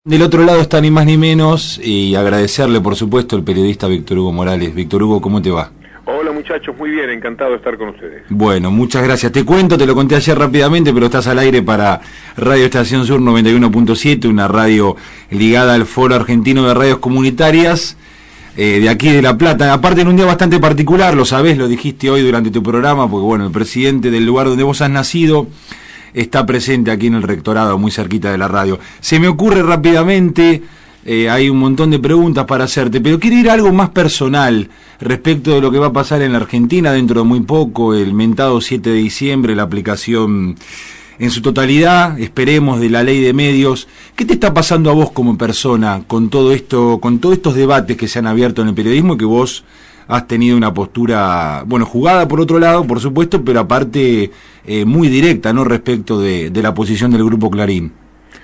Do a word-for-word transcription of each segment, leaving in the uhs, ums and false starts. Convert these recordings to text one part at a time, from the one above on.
Del otro lado está ni más ni menos, y agradecerle por supuesto al periodista Víctor Hugo Morales. Víctor Hugo, ¿cómo te va? Hola muchachos, muy bien, encantado de estar con ustedes. Bueno, muchas gracias. Te cuento, te lo conté ayer rápidamente, pero estás al aire para Radio Estación Sur noventa y uno punto siete, una radio ligada al Foro Argentino de Radios Comunitarias, eh, de aquí de La Plata. Aparte en un día bastante particular, lo sabés, lo dijiste hoy durante tu programa, porque bueno, el presidente del lugar donde vos has nacido está presente aquí en el rectorado, muy cerquita de la radio. Se me ocurre rápidamente, eh, hay un montón de preguntas para hacerte, pero quiero ir a algo más personal respecto de lo que va a pasar en la Argentina dentro de muy poco, el mentado siete de diciembre, la aplicación en su totalidad, esperemos, de la ley de medios. ¿Qué te está pasando a vos como persona con todo esto, con todos estos debates que se han abierto en el periodismo, que vos has tenido una postura, bueno, jugada por otro lado, por supuesto, pero aparte eh, muy directa, ¿no?, respecto de, de la posición del Grupo Clarín?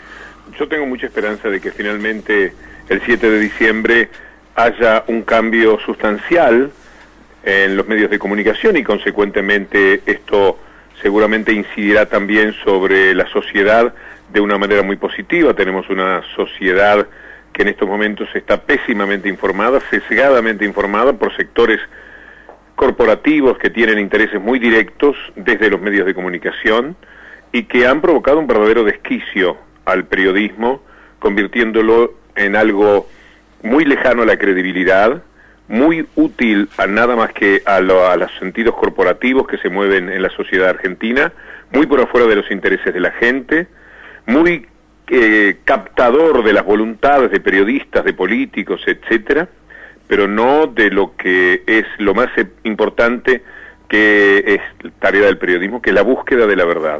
Yo tengo mucha esperanza de que finalmente el siete de diciembre haya un cambio sustancial en los medios de comunicación y consecuentemente esto seguramente incidirá también sobre la sociedad de una manera muy positiva. Tenemos una sociedad que en estos momentos está pésimamente informada, sesgadamente informada por sectores corporativos que tienen intereses muy directos desde los medios de comunicación y que han provocado un verdadero desquicio al periodismo, convirtiéndolo en algo muy lejano a la credibilidad, muy útil a nada más que a, lo, a los sentidos corporativos que se mueven en la sociedad argentina, muy por afuera de los intereses de la gente, muy Eh, captador de las voluntades de periodistas, de políticos, etcétera, pero no de lo que es lo más importante, que es tarea del periodismo, que es la búsqueda de la verdad.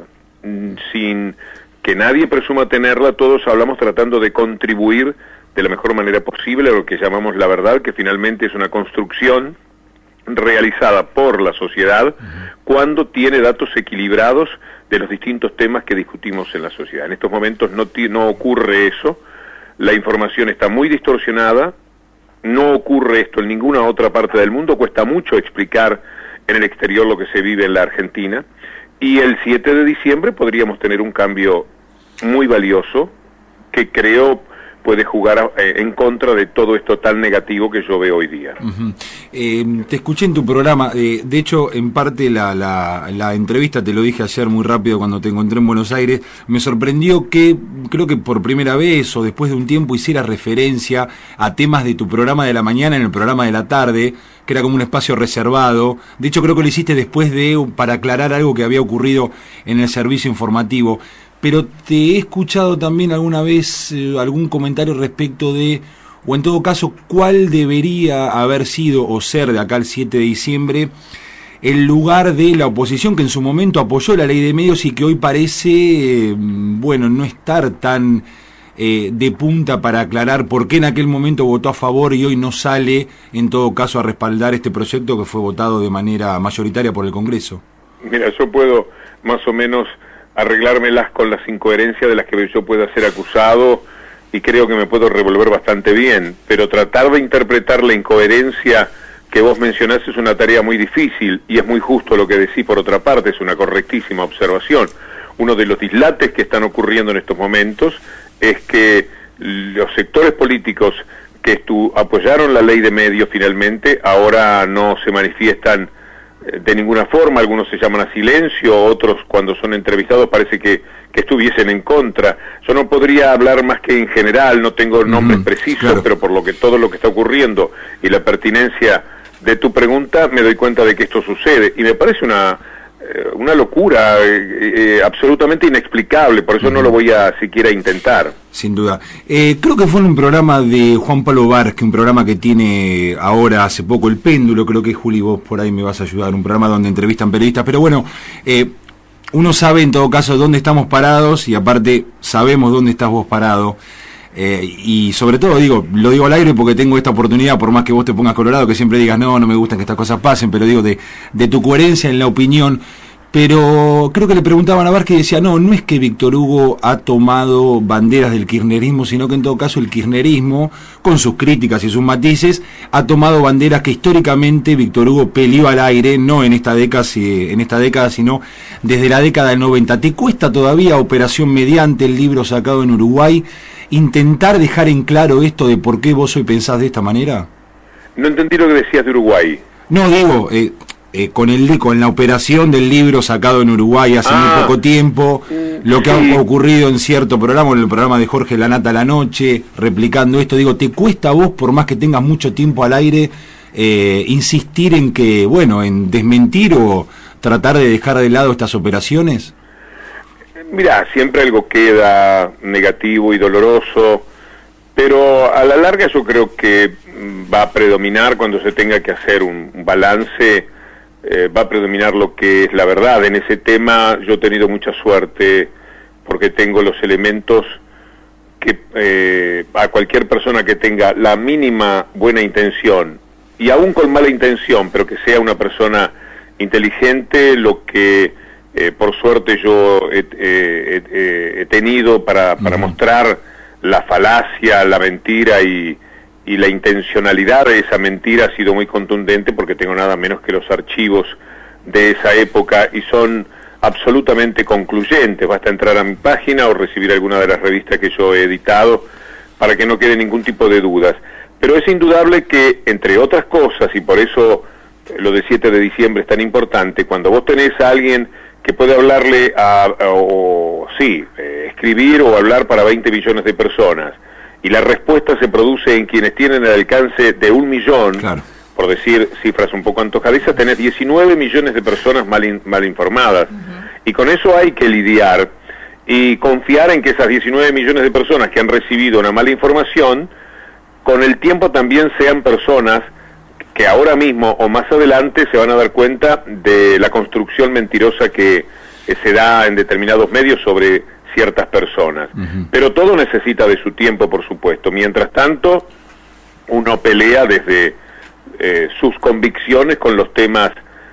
Sin que nadie presuma tenerla, todos hablamos tratando de contribuir de la mejor manera posible a lo que llamamos la verdad, que finalmente es una construcción realizada por la sociedad uh-huh. cuando tiene datos equilibrados de los distintos temas que discutimos en la sociedad. En estos momentos no, no ocurre eso, la información está muy distorsionada, no ocurre esto en ninguna otra parte del mundo, cuesta mucho explicar en el exterior lo que se vive en la Argentina, y el siete de diciembre podríamos tener un cambio muy valioso que creo puede jugar eh, en contra de todo esto tan negativo que yo veo hoy día. Uh-huh. Eh, te escuché en tu programa, eh, de hecho, en parte la, la, la entrevista, te lo dije ayer muy rápido cuando te encontré en Buenos Aires, me sorprendió que, creo que por primera vez o después de un tiempo, hicieras referencia a temas de tu programa de la mañana en el programa de la tarde, que era como un espacio reservado. De hecho, creo que lo hiciste después de, para aclarar algo que había ocurrido en el servicio informativo. Pero te he escuchado también alguna vez eh, algún comentario respecto de, o en todo caso, cuál debería haber sido o ser de acá el siete de diciembre el lugar de la oposición que en su momento apoyó la ley de medios y que hoy parece, eh, bueno, no estar tan eh, de punta para aclarar por qué en aquel momento votó a favor y hoy no sale, en todo caso, a respaldar este proyecto que fue votado de manera mayoritaria por el Congreso. Mira, yo puedo más o menos arreglármelas con las incoherencias de las que yo pueda ser acusado y creo que me puedo revolver bastante bien, pero tratar de interpretar la incoherencia que vos mencionás es una tarea muy difícil y es muy justo lo que decís por otra parte, es una correctísima observación. Uno de los dislates que están ocurriendo en estos momentos es que los sectores políticos que estu- apoyaron la ley de medios finalmente ahora no se manifiestan de ninguna forma, algunos se llaman a silencio, otros cuando son entrevistados parece que, que estuviesen en contra. Yo no podría hablar más que en general, no tengo nombres mm, precisos, claro. Pero por lo que todo lo que está ocurriendo y la pertinencia de tu pregunta, me doy cuenta de que esto sucede, y me parece una eh, una locura eh, eh, absolutamente inexplicable, por eso mm. no lo voy a siquiera intentar. Sin duda. Eh, creo que fue en un programa de Juan Pablo Vázquez, un programa que tiene ahora hace poco El Péndulo, creo que Juli, vos por ahí me vas a ayudar, un programa donde entrevistan periodistas, pero bueno, eh, uno sabe en todo caso dónde estamos parados y aparte sabemos dónde estás vos parado. Eh, y sobre todo, digo, lo digo al aire porque tengo esta oportunidad, por más que vos te pongas colorado, que siempre digas, no, no me gusta que estas cosas pasen, pero digo, de, de tu coherencia en la opinión. Pero creo que le preguntaban a Vázquez y decía, no, no es que Víctor Hugo ha tomado banderas del kirchnerismo, sino que en todo caso el kirchnerismo, con sus críticas y sus matices, ha tomado banderas que históricamente Víctor Hugo peleó al aire, no en esta década, en esta década, sino desde la década del noventa. ¿Te cuesta todavía Operación Mediante, el libro sacado en Uruguay, intentar dejar en claro esto de por qué vos hoy pensás de esta manera? No entendí lo que decías de Uruguay. No, digo, eh, eh, con el con la operación del libro sacado en Uruguay hace ah, muy poco tiempo, lo que sí. ha ocurrido en cierto programa, en el programa de Jorge Lanata a la noche, replicando esto, digo, ¿te cuesta a vos, por más que tengas mucho tiempo al aire, eh, insistir en que, bueno, en desmentir o tratar de dejar de lado estas operaciones? Mirá, siempre algo queda negativo y doloroso, pero a la larga yo creo que va a predominar cuando se tenga que hacer un, un balance, eh, va a predominar lo que es la verdad. En ese tema yo he tenido mucha suerte porque tengo los elementos que eh, a cualquier persona que tenga la mínima buena intención, y aún con mala intención, pero que sea una persona inteligente, lo que eh, por suerte yo he, he, he, he tenido para, para uh-huh. mostrar la falacia, la mentira y, y la intencionalidad de esa mentira ha sido muy contundente, porque tengo nada menos que los archivos de esa época y son absolutamente concluyentes. Basta entrar a mi página o recibir alguna de las revistas que yo he editado para que no quede ningún tipo de dudas. Pero es indudable que, entre otras cosas, y por eso lo de siete de diciembre es tan importante, cuando vos tenés a alguien que puede hablarle a, a o sí, eh, escribir o hablar para veinte millones de personas, y la respuesta se produce en quienes tienen el alcance de un millón, claro. por decir cifras un poco antojadizas, tenés diecinueve millones de personas mal, in, mal informadas, uh-huh. y con eso hay que lidiar y confiar en que esas diecinueve millones de personas que han recibido una mala información, con el tiempo también sean personas que ahora mismo o más adelante se van a dar cuenta de la construcción mentirosa que eh, se da en determinados medios sobre ciertas personas. Uh-huh. Pero todo necesita de su tiempo, por supuesto. Mientras tanto, uno pelea desde eh, sus convicciones con los temas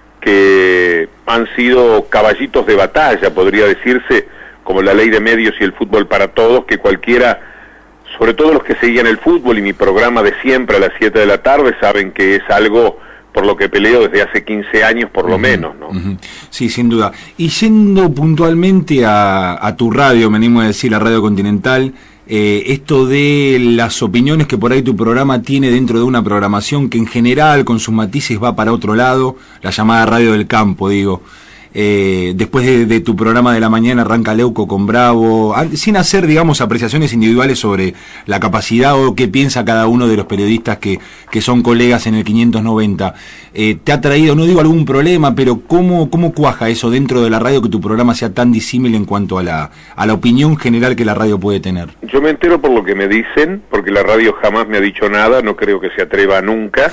que han sido caballitos de batalla, podría decirse, como la ley de medios y el fútbol para todos, que cualquiera, sobre todo los que seguían el fútbol y mi programa de siempre a las siete de la tarde, saben que es algo por lo que peleo desde hace quince años por lo uh-huh, menos, ¿no? Uh-huh. Sí, sin duda. Y yendo puntualmente a, a tu radio, me animo a decir, la Radio Continental, eh, esto de las opiniones que por ahí tu programa tiene dentro de una programación que en general, con sus matices, va para otro lado, la llamada Radio del Campo, digo. Eh, después de, de tu programa de la mañana arranca Leuco con Bravo, sin hacer, digamos, apreciaciones individuales sobre la capacidad o qué piensa cada uno de los periodistas que, que son colegas en el quinientos noventa. Eh, ¿Te ha traído, no digo algún problema, pero cómo, cómo cuaja eso dentro de la radio, que tu programa sea tan disímil en cuanto a la, a la opinión general que la radio puede tener? Yo me entero por lo que me dicen, porque la radio jamás me ha dicho nada, no creo que se atreva nunca.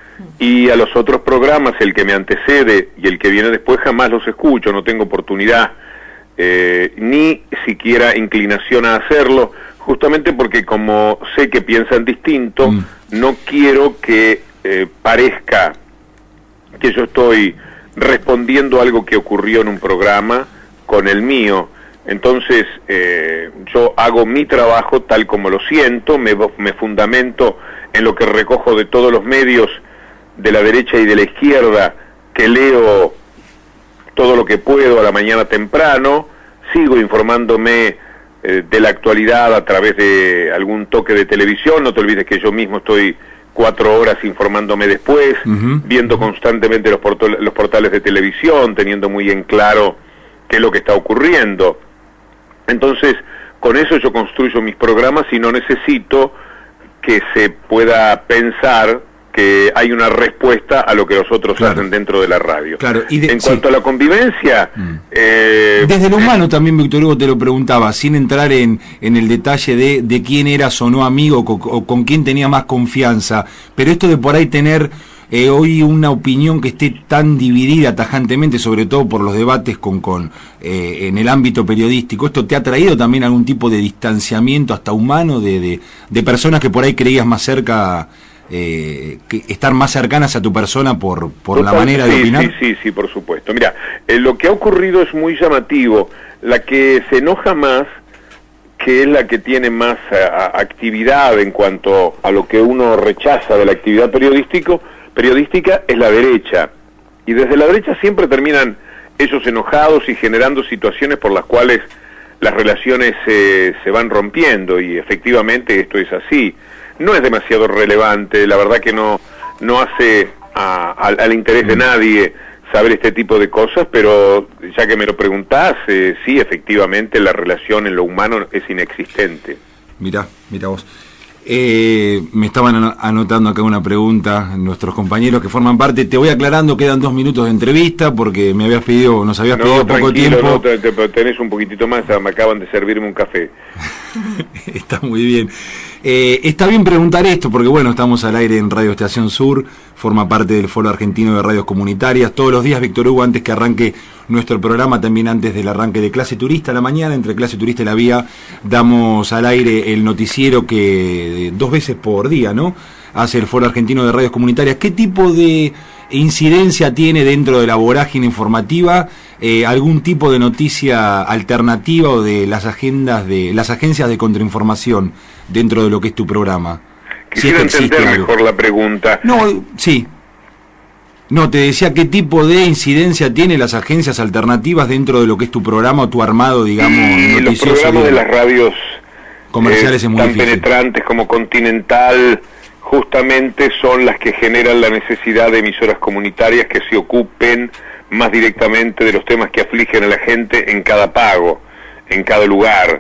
Y a los otros programas, el que me antecede y el que viene después, jamás los escucho, no tengo oportunidad, eh, ni siquiera inclinación a hacerlo, justamente porque como sé que piensan distinto, mm. no quiero que eh, parezca que yo estoy respondiendo algo que ocurrió en un programa con el mío. Entonces, eh, yo hago mi trabajo tal como lo siento, me, me fundamento en lo que recojo de todos los medios de la derecha y de la izquierda, que leo todo lo que puedo a la mañana temprano, sigo informándome eh, de la actualidad a través de algún toque de televisión. No te olvides que yo mismo estoy cuatro horas informándome después, uh-huh. viendo constantemente los, portal, los portales de televisión, teniendo muy en claro qué es lo que está ocurriendo. Entonces, con eso yo construyo mis programas y no necesito que se pueda pensar que hay una respuesta a lo que los otros claro. hacen dentro de la radio. Claro. Y de, en cuanto sí. a la convivencia... Mm. Eh, Desde lo humano también, Víctor Hugo, te lo preguntaba, sin entrar en, en el detalle de, de quién eras o no amigo, o, o con quién tenía más confianza, pero esto de por ahí tener eh, hoy una opinión que esté tan dividida tajantemente, sobre todo por los debates con, con eh, en el ámbito periodístico, ¿esto te ha traído también algún tipo de distanciamiento hasta humano de, de, de personas que por ahí creías más cerca... Eh, que estar más cercanas a tu persona por por Total, la manera de sí, opinar? Sí, sí, sí, por supuesto. Mira, eh, lo que ha ocurrido es muy llamativo. La que se enoja más, que es la que tiene más a, a, actividad en cuanto a lo que uno rechaza de la actividad periodístico, periodística, es la derecha. Y desde la derecha siempre terminan ellos enojados y generando situaciones por las cuales las relaciones eh, se van rompiendo, y efectivamente esto es así. No es demasiado relevante, la verdad que no, no hace a, a, al interés de nadie saber este tipo de cosas, pero ya que me lo preguntás, eh, sí, efectivamente la relación en lo humano es inexistente. Mirá, mirá vos. Eh, me estaban anotando acá una pregunta nuestros compañeros que forman parte. Te voy aclarando, quedan dos minutos de entrevista porque me habías pedido, nos habías no, pedido poco tiempo. No, te, te, tenés un poquitito más, me acaban de servirme un café. Está muy bien. Eh, está bien preguntar esto porque bueno, estamos al aire en Radio Estación Sur, forma parte del Foro Argentino de Radios Comunitarias. Todos los días, Víctor Hugo, antes que arranque nuestro programa, también antes del arranque de Clase Turista a la mañana, entre Clase Turista y La Vía, damos al aire el noticiero que dos veces por día, ¿no?, hace el Foro Argentino de Radios Comunitarias. ¿Qué tipo de incidencia tiene dentro de la vorágine informativa eh, algún tipo de noticia alternativa o de las agendas de las agencias de contrainformación dentro de lo que es tu programa? Quisiera si es que entender algo. Mejor la pregunta. No, sí. No, te decía qué tipo de incidencia tienen las agencias alternativas dentro de lo que es tu programa o tu armado, digamos, y los programas de las radios comerciales eh, es muy tan difícil. Penetrantes como Continental, justamente son las que generan la necesidad de emisoras comunitarias que se ocupen más directamente de los temas que afligen a la gente en cada pago, en cada lugar.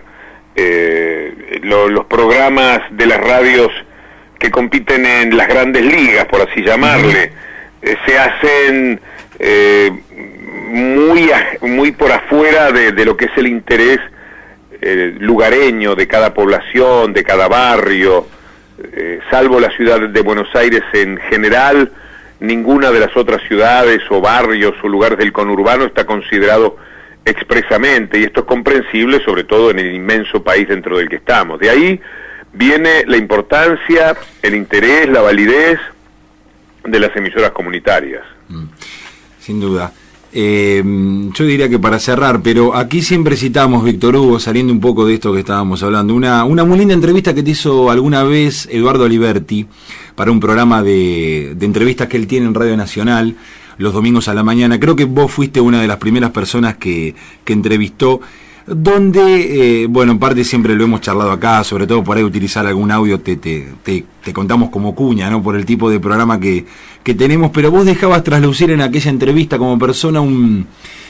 Eh, lo, los programas de las radios que compiten en las grandes ligas, por así llamarle, eh, se hacen eh, muy, muy por afuera de, de lo que es el interés eh, lugareño de cada población, de cada barrio. Eh, salvo la ciudad de Buenos Aires en general, ninguna de las otras ciudades o barrios o lugares del conurbano está considerado expresamente, y esto es comprensible sobre todo en el inmenso país dentro del que estamos. De ahí viene la importancia, el interés, la validez de las emisoras comunitarias. Mm, sin duda. Eh, yo diría que para cerrar, pero aquí siempre citamos, Víctor Hugo, saliendo un poco de esto que estábamos hablando, una, una muy linda entrevista que te hizo alguna vez Eduardo Aliberti para un programa de, de entrevistas que él tiene en Radio Nacional los domingos a la mañana. Creo que vos fuiste una de las primeras personas que, que entrevistó, donde, eh, bueno, en parte siempre lo hemos charlado acá, sobre todo por ahí utilizar algún audio, te, te, te, te contamos como cuña, ¿no?, por el tipo de programa que, que tenemos, pero vos dejabas traslucir en aquella entrevista como persona un,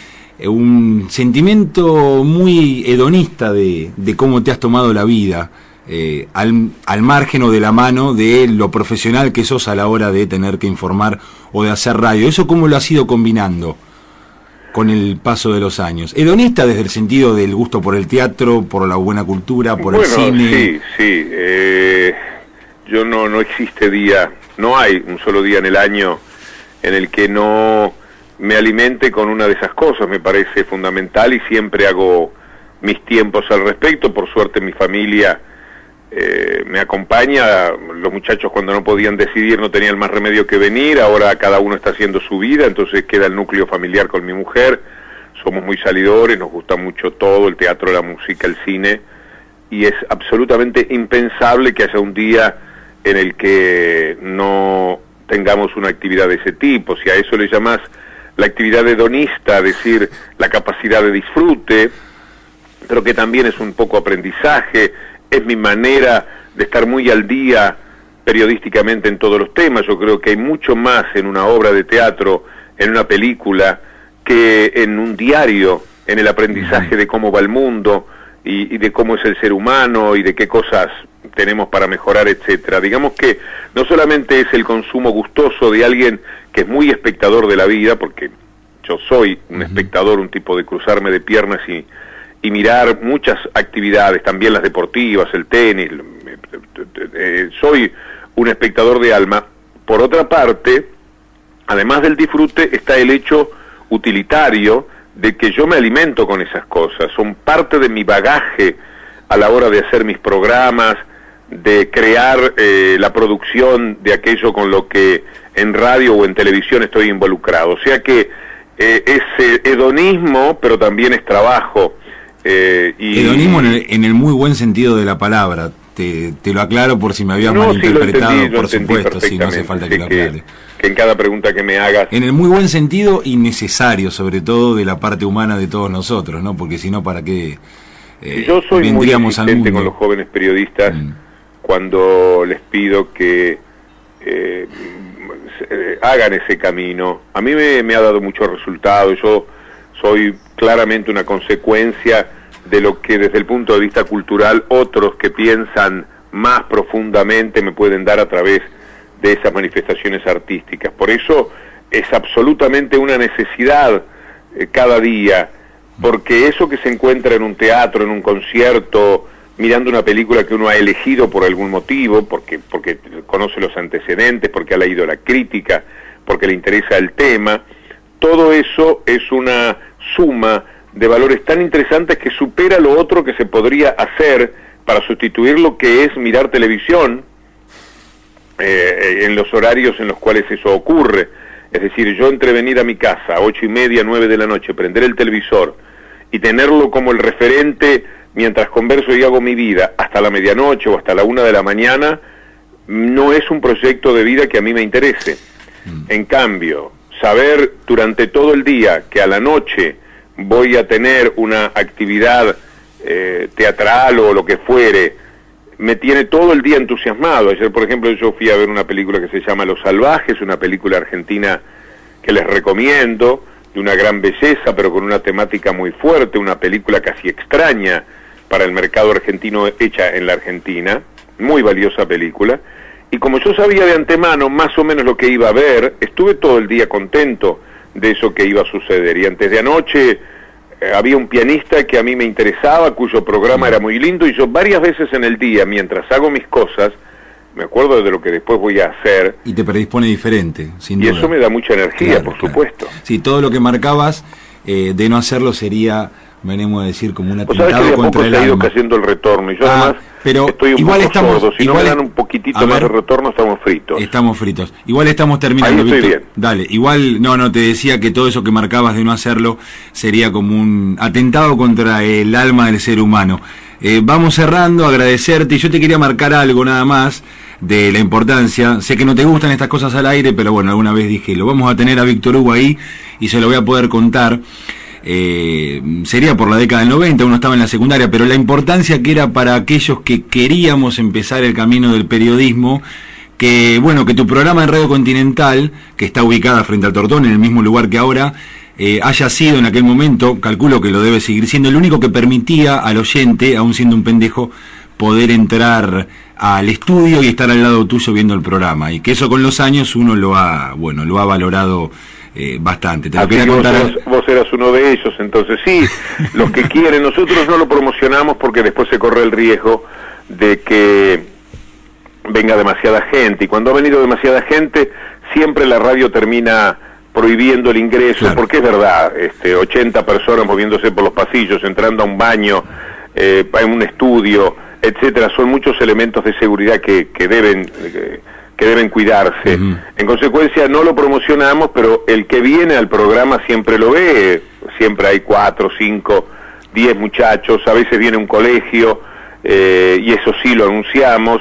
un sentimiento muy hedonista de, de cómo te has tomado la vida, eh, al, al margen o de la mano de lo profesional que sos a la hora de tener que informar o de hacer radio. ¿Eso cómo lo has ido combinando con el paso de los años? Hedonista desde el sentido del gusto por el teatro, por la buena cultura, por bueno, el cine. Sí, sí. Eh, yo no, no existe día, no hay un solo día en el año en el que no me alimente con una de esas cosas. Me parece fundamental y siempre hago mis tiempos al respecto. Por suerte mi familia eh, me acompaña. Los muchachos cuando no podían decidir no tenían más remedio que venir. Ahora cada uno está haciendo su vida, entonces queda el núcleo familiar con mi mujer. Somos muy salidores, nos gusta mucho todo, el teatro, la música, el cine, y es absolutamente impensable que haya un día en el que no tengamos una actividad de ese tipo. Si a eso le llamás la actividad hedonista, es decir, la capacidad de disfrute, pero que también es un poco aprendizaje, es mi manera de estar muy al día periodísticamente en todos los temas. Yo creo que hay mucho más en una obra de teatro, en una película, que en un diario, en el aprendizaje de cómo va el mundo y, y de cómo es el ser humano y de qué cosas tenemos para mejorar, etcétera. Digamos que no solamente es el consumo gustoso de alguien que es muy espectador de la vida, porque yo soy un uh-huh. espectador, un tipo de cruzarme de piernas y, y mirar muchas actividades, también las deportivas, el tenis, eh, soy un espectador de alma. Por otra parte, además del disfrute, está el hecho utilitario de que yo me alimento con esas cosas, son parte de mi bagaje a la hora de hacer mis programas, de crear eh, la producción de aquello con lo que en radio o en televisión estoy involucrado. O sea que eh, es eh, hedonismo, pero también es trabajo. Eh, y... Hedonismo en el, en el muy buen sentido de la palabra. Te, te lo aclaro por si me habías no, malinterpretado, sí, entendí, por supuesto, sí, no hace falta que lo aclare. Que, que en cada pregunta que me hagas... En el muy buen sentido y necesario, sobre todo de la parte humana de todos nosotros, ¿no? Porque si no, ¿para qué eh, yo soy muy vendríamos al insistente mundo. con los jóvenes periodistas mm. cuando les pido que eh, eh, hagan ese camino. A mí me, me ha dado mucho resultado. Yo soy claramente una consecuencia de lo que desde el punto de vista cultural otros que piensan más profundamente me pueden dar a través de esas manifestaciones artísticas. Por eso es absolutamente una necesidad eh, cada día, porque eso que se encuentra en un teatro, en un concierto, mirando una película que uno ha elegido por algún motivo, porque, porque conoce los antecedentes, porque ha leído la crítica, porque le interesa el tema, todo eso es una suma de valores tan interesantes que supera lo otro que se podría hacer para sustituir lo que es mirar televisión eh, en los horarios en los cuales eso ocurre. Es decir, yo entre venir a mi casa a ocho y media, nueve de la noche, prender el televisor y tenerlo como el referente mientras converso y hago mi vida hasta la medianoche o hasta la una de la mañana, no es un proyecto de vida que a mí me interese. Mm. En cambio, saber durante todo el día que a la noche voy a tener una actividad eh, teatral o lo que fuere, me tiene todo el día entusiasmado. Ayer, por ejemplo, yo fui a ver una película que se llama Los Salvajes, una película argentina que les recomiendo, de una gran belleza, pero con una temática muy fuerte, una película casi extraña para el mercado argentino, hecha en la Argentina, muy valiosa película, y como yo sabía de antemano más o menos lo que iba a ver, estuve todo el día contento de eso que iba a suceder. Y antes de anoche eh, había un pianista que a mí me interesaba, cuyo programa era muy lindo, y yo varias veces en el día, mientras hago mis cosas, me acuerdo de lo que después voy a hacer. Y te predispone diferente, sin y duda. Y eso me da mucha energía, claro, por claro. supuesto. Sí, todo lo que marcabas, eh, de no hacerlo sería, venimos a decir, como un atentado contra el alma. Pues sabes que de a poco se ha ido cayendo el retorno, y yo ah, además pero estoy un igual poco estamos, sordo. Si igual no me dan un poquitito ver, más de retorno, estamos fritos. Estamos fritos. Igual estamos terminando, Ahí estoy Víctor. bien. Dale, igual, no, no, te decía que todo eso que marcabas de no hacerlo sería como un atentado contra el alma del ser humano. Eh, vamos cerrando, agradecerte, y yo te quería marcar algo nada más de la importancia. Sé que no te gustan estas cosas al aire, pero bueno, alguna vez dije, lo vamos a tener a Víctor Hugo ahí y se lo voy a poder contar. Eh, sería por la década del noventa, uno estaba en la secundaria, pero la importancia que era para aquellos que queríamos empezar el camino del periodismo, que bueno, que tu programa en Radio Continental, que está ubicada frente al Tortón, en el mismo lugar que ahora, eh, haya sido en aquel momento, calculo que lo debe seguir siendo, el único que permitía al oyente, aún siendo un pendejo, poder entrar al estudio y estar al lado tuyo viendo el programa, y que eso con los años uno lo ha, bueno, lo ha valorado eh, bastante. Te lo quería vos, contar. eras, vos eras uno de ellos, entonces sí, los que quieren, nosotros no lo promocionamos porque después se corre el riesgo de que venga demasiada gente, y cuando ha venido demasiada gente, siempre la radio termina prohibiendo el ingreso, claro. Porque es verdad, este, ochenta personas moviéndose por los pasillos, entrando a un baño, eh, en un estudio, etcétera, son muchos elementos de seguridad que, que deben que, que deben cuidarse. Uh-huh. En consecuencia no lo promocionamos, pero el que viene al programa siempre lo ve, siempre hay cuatro, cinco, diez muchachos, a veces viene un colegio, eh, y eso sí lo anunciamos,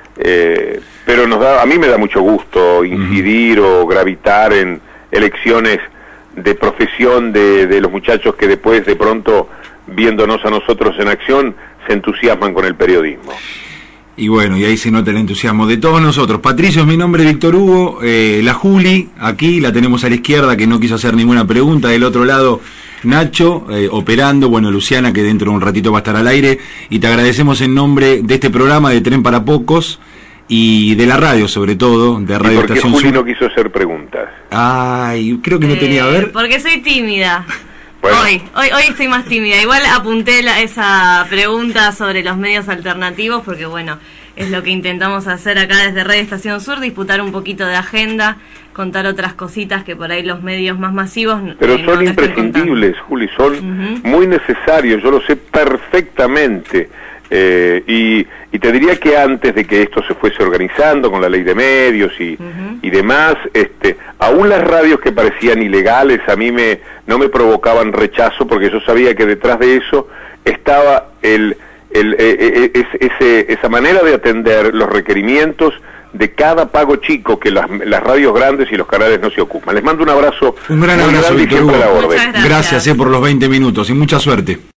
eh, pero nos da, a mí me da mucho gusto incidir uh-huh. o gravitar en elecciones de profesión de, de los muchachos que después de pronto, viéndonos a nosotros en acción, se entusiasman con el periodismo. Y bueno, y ahí se nota el entusiasmo de todos nosotros. Patricio es mi nombre, Víctor Hugo, eh, la Juli, aquí la tenemos a la izquierda, que no quiso hacer ninguna pregunta, del otro lado Nacho, eh, operando, bueno, Luciana, que dentro de un ratito va a estar al aire, y te agradecemos en nombre de este programa de Tren para Pocos, y de la radio sobre todo, de Radio ¿Y por qué Estación Juli Sur? no quiso hacer preguntas? Ay, creo que no eh, tenía a ver. Porque soy tímida. Bueno. Hoy, hoy, hoy estoy más tímida. Igual apunté la, esa pregunta sobre los medios alternativos, porque bueno, es lo que intentamos hacer acá desde Radio Estación Sur, disputar un poquito de agenda, contar otras cositas que por ahí los medios más masivos... Pero eh, son no imprescindibles, Juli, son uh-huh. muy necesarios, yo lo sé perfectamente. Eh, y, y te diría que antes de que esto se fuese organizando con la ley de medios y, uh-huh. y demás, este, aún las radios que parecían ilegales a mí me no me provocaban rechazo, porque yo sabía que detrás de eso estaba el, el, el, el es, ese, esa manera de atender los requerimientos de cada pago chico que las, las radios grandes y los canales no se ocupan. Les mando un abrazo. Un gran abrazo, Víctor Hugo. Muchas gracias, gracias eh, por los veinte minutos y mucha suerte.